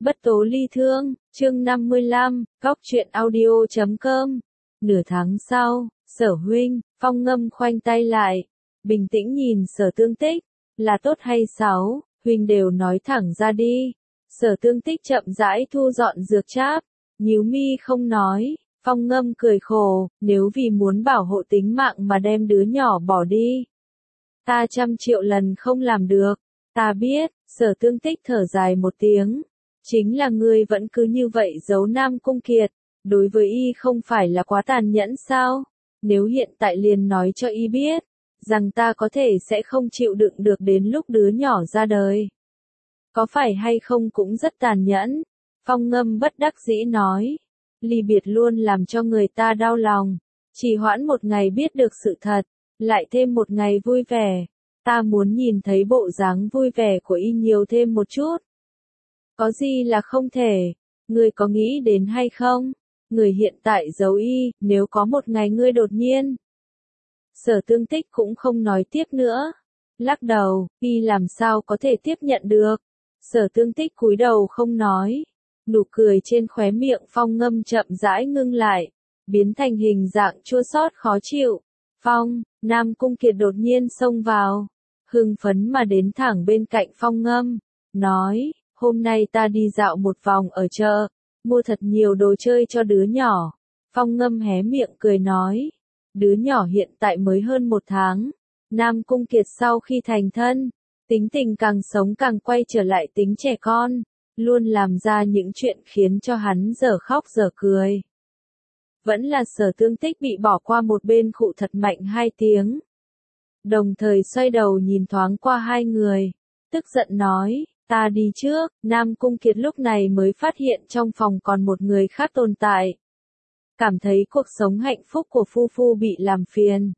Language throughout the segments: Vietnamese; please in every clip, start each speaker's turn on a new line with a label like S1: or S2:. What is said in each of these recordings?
S1: Bất tố ly thương, chương 55, góc truyện audio.com. Nửa tháng sau, Sở huynh, Phong Ngâm khoanh tay lại, bình tĩnh nhìn Sở Tương Tích, là tốt hay xấu, huynh đều nói thẳng ra đi. Sở Tương Tích chậm rãi thu dọn dược cháp, nhíu mi không nói. Phong Ngâm cười khổ, nếu vì muốn bảo hộ tính mạng mà đem đứa nhỏ bỏ đi, ta 100 triệu lần không làm được. Ta biết. Sở Tương Tích thở dài một tiếng. Chính là ngươi vẫn cứ như vậy giấu Nam Cung Kiệt, đối với y không phải là quá tàn nhẫn sao? Nếu hiện tại liền nói cho y biết, rằng ta có thể sẽ không chịu đựng được đến lúc đứa nhỏ ra đời, có phải hay không cũng rất tàn nhẫn. Phong Ngâm bất đắc dĩ nói, ly biệt luôn làm cho người ta đau lòng, chỉ hoãn một ngày biết được sự thật, lại thêm một ngày vui vẻ. Ta muốn nhìn thấy bộ dáng vui vẻ của y nhiều thêm một chút. Có gì là không thể, ngươi có nghĩ đến hay không? Người hiện tại giấu y, nếu có một ngày ngươi đột nhiên. Sở Tương Tích cũng không nói tiếp nữa. Lắc đầu, y làm sao có thể tiếp nhận được. Sở Tương Tích cúi đầu không nói. Nụ cười trên khóe miệng Phong Ngâm chậm rãi ngưng lại, biến thành hình dạng chua xót khó chịu. Phong, Nam Cung Kiệt đột nhiên xông vào, hưng phấn mà đến thẳng bên cạnh Phong Ngâm, nói, hôm nay ta đi dạo một vòng ở chợ, mua thật nhiều đồ chơi cho đứa nhỏ. Phong Ngâm hé miệng cười nói, đứa nhỏ hiện tại mới hơn 1 tháng. Nam Cung Kiệt sau khi thành thân, tính tình càng sống càng quay trở lại tính trẻ con, luôn làm ra những chuyện khiến cho hắn dở khóc dở cười. Vẫn là Sở Tương Tích bị bỏ qua một bên khụ thật mạnh 2 tiếng. Đồng thời xoay đầu nhìn thoáng qua hai người, tức giận nói, ta đi trước. Nam Cung Kiệt lúc này mới phát hiện trong phòng còn một người khác tồn tại. Cảm thấy cuộc sống hạnh phúc của phu phu bị làm phiền.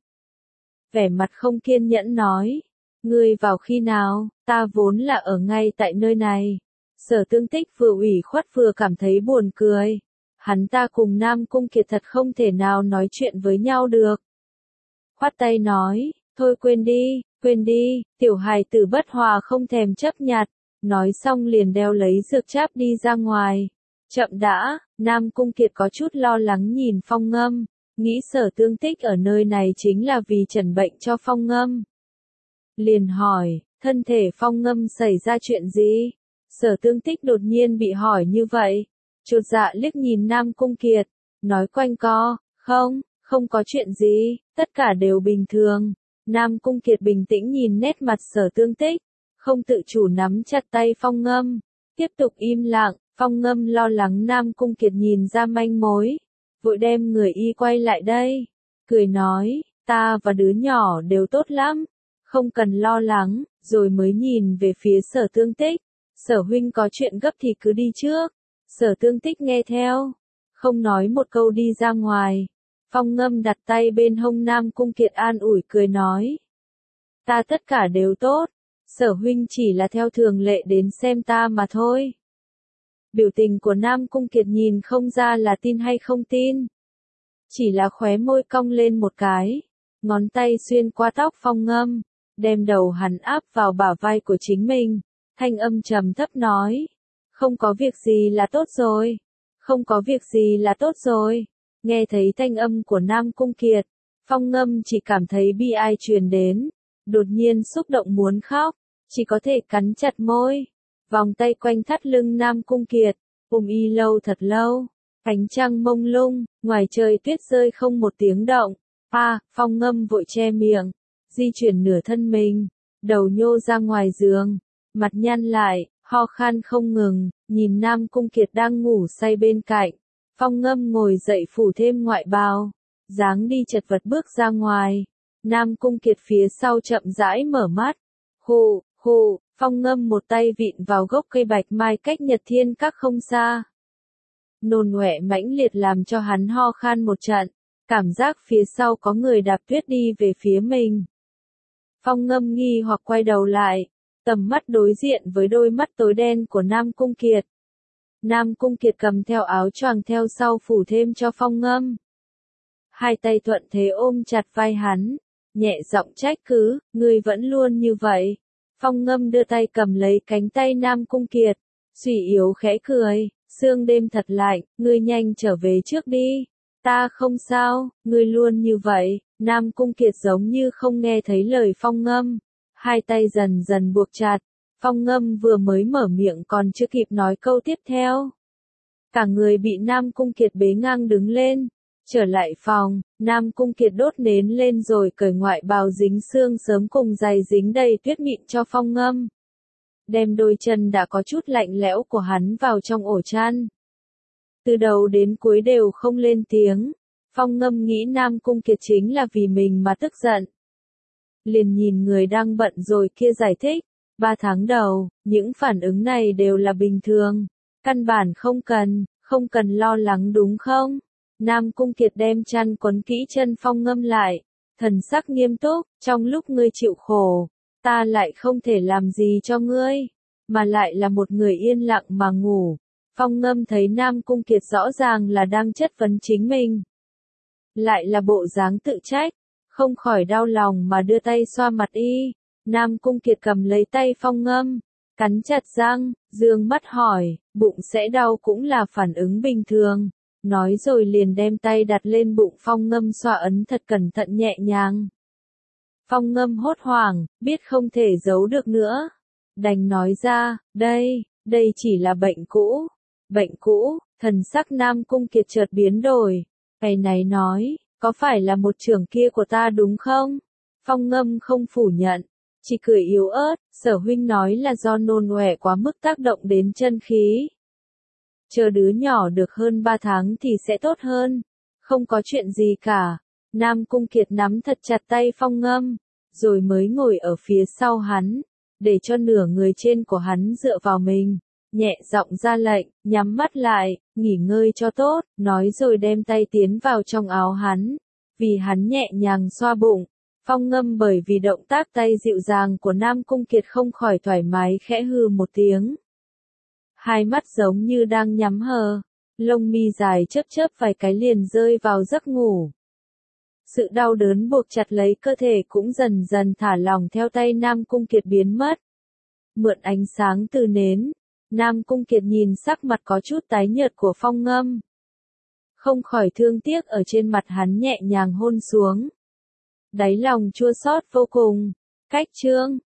S1: Vẻ mặt không kiên nhẫn nói, ngươi vào khi nào, ta vốn là ở ngay tại nơi này. Sở Tương Tích vừa ủy khuất vừa cảm thấy buồn cười. Hắn ta cùng Nam Cung Kiệt thật không thể nào nói chuyện với nhau được. Khoát tay nói, thôi quên đi, tiểu hài tử bất hòa không thèm chấp nhặt. Nói xong liền đeo lấy dược cháp đi ra ngoài. Chậm đã, Nam Cung Kiệt có chút lo lắng nhìn Phong Ngâm, nghĩ Sở Tương Tích ở nơi này chính là vì chẩn bệnh cho Phong Ngâm. Liền hỏi, thân thể Phong Ngâm xảy ra chuyện gì? Sở Tương Tích đột nhiên bị hỏi như vậy, chột dạ liếc nhìn Nam Cung Kiệt, nói quanh co, không có chuyện gì, tất cả đều bình thường. Nam Cung Kiệt bình tĩnh nhìn nét mặt Sở Tương Tích, không tự chủ nắm chặt tay Phong Ngâm, tiếp tục im lặng. Phong Ngâm lo lắng Nam Cung Kiệt nhìn ra manh mối, vội đem người y quay lại đây, cười nói, ta và đứa nhỏ đều tốt lắm, không cần lo lắng, rồi mới nhìn về phía Sở Tương Tích, Sở huynh có chuyện gấp thì cứ đi trước. Sở Tương Tích nghe theo, không nói một câu đi ra ngoài. Phong Ngâm đặt tay bên hông Nam Cung Kiệt an ủi cười nói, ta tất cả đều tốt, Sở huynh chỉ là theo thường lệ đến xem ta mà thôi. Biểu tình của Nam Cung Kiệt nhìn không ra là tin hay không tin. Chỉ là khóe môi cong lên một cái, ngón tay xuyên qua tóc Phong Ngâm, đem đầu hắn áp vào bả vai của chính mình, thanh âm trầm thấp nói, không có việc gì là tốt rồi, không có việc gì là tốt rồi. Nghe thấy thanh âm của Nam Cung Kiệt, Phong Ngâm chỉ cảm thấy bi ai truyền đến, đột nhiên xúc động muốn khóc, chỉ có thể cắn chặt môi, vòng tay quanh thắt lưng Nam Cung Kiệt, ôm y lâu thật lâu. Ánh trăng mông lung, ngoài trời tuyết rơi không một tiếng động. Phong Ngâm vội che miệng, di chuyển nửa thân mình, đầu nhô ra ngoài giường, mặt nhăn lại, ho khan không ngừng, nhìn Nam Cung Kiệt đang ngủ say bên cạnh. Phong Ngâm ngồi dậy phủ thêm ngoại bào, dáng đi chật vật bước ra ngoài. Nam Cung Kiệt phía sau chậm rãi mở mắt. Hù, Phong Ngâm một tay vịn vào gốc cây bạch mai cách Nhật Thiên Các không xa. Nôn ọe mãnh liệt làm cho hắn ho khan một trận, cảm giác phía sau có người đạp tuyết đi về phía mình. Phong Ngâm nghi hoặc quay đầu lại, tầm mắt đối diện với đôi mắt tối đen của Nam Cung Kiệt. Nam Cung Kiệt cầm theo áo choàng theo sau phủ thêm cho Phong Ngâm. Hai tay thuận thế ôm chặt vai hắn, nhẹ giọng trách cứ, ngươi vẫn luôn như vậy. Phong Ngâm đưa tay cầm lấy cánh tay Nam Cung Kiệt, Suy yếu khẽ cười, sương đêm thật lạnh, ngươi nhanh trở về trước đi. Ta không sao, ngươi luôn như vậy. Nam Cung Kiệt giống như không nghe thấy lời Phong Ngâm. Hai tay dần dần buộc chặt. Phong Ngâm vừa mới mở miệng còn chưa kịp nói câu tiếp theo. Cả người bị Nam Cung Kiệt bế ngang đứng lên. Trở lại phòng, Nam Cung Kiệt đốt nến lên rồi cởi ngoại bào dính xương sớm cùng giày dính đầy tuyết mịn cho Phong Ngâm. Đem đôi chân đã có chút lạnh lẽo của hắn vào trong ổ chăn. Từ đầu đến cuối đều không lên tiếng. Phong Ngâm nghĩ Nam Cung Kiệt chính là vì mình mà tức giận. Liền nhìn người đang bận rồi kia giải thích. 3 tháng đầu, những phản ứng này đều là bình thường. Căn bản không cần lo lắng đúng không? Nam Cung Kiệt đem chăn quấn kỹ chân Phong Ngâm lại. Thần sắc nghiêm túc, trong lúc ngươi chịu khổ, ta lại không thể làm gì cho ngươi, mà lại là một người yên lặng mà ngủ. Phong Ngâm thấy Nam Cung Kiệt rõ ràng là đang chất vấn chính mình. Lại là bộ dáng tự trách, không khỏi đau lòng mà đưa tay xoa mặt y. Nam Cung Kiệt cầm lấy tay Phong Ngâm, cắn chặt răng, dương mắt hỏi, bụng sẽ đau cũng là phản ứng bình thường. Nói rồi liền đem tay đặt lên bụng Phong Ngâm xoa ấn thật cẩn thận nhẹ nhàng. Phong Ngâm hốt hoảng, biết không thể giấu được nữa. Đành nói ra, đây chỉ là bệnh cũ. Bệnh cũ, thần sắc Nam Cung Kiệt chợt biến đổi. Cái này nói, có phải là một trưởng kia của ta đúng không? Phong Ngâm không phủ nhận, chỉ cười yếu ớt, Sở huynh nói là do nôn ọe quá mức tác động đến chân khí. Chờ đứa nhỏ được hơn 3 tháng thì sẽ tốt hơn. Không có chuyện gì cả. Nam Cung Kiệt nắm thật chặt tay Phong Ngâm, rồi mới ngồi ở phía sau hắn, để cho nửa người trên của hắn dựa vào mình. Nhẹ giọng ra lệnh, nhắm mắt lại, nghỉ ngơi cho tốt, nói rồi đem tay tiến vào trong áo hắn. Vì hắn nhẹ nhàng xoa bụng, Phong Ngâm bởi vì động tác tay dịu dàng của Nam Cung Kiệt không khỏi thoải mái khẽ hừ một tiếng. Hai mắt giống như đang nhắm hờ, lông mi dài chớp chớp vài cái liền rơi vào giấc ngủ. Sự đau đớn buộc chặt lấy cơ thể cũng dần dần thả lỏng theo tay Nam Cung Kiệt biến mất. Mượn ánh sáng từ nến, Nam Cung Kiệt nhìn sắc mặt có chút tái nhợt của Phong Ngâm. Không khỏi thương tiếc ở trên mặt hắn nhẹ nhàng hôn xuống. Đáy lòng chua xót vô cùng. Cách chương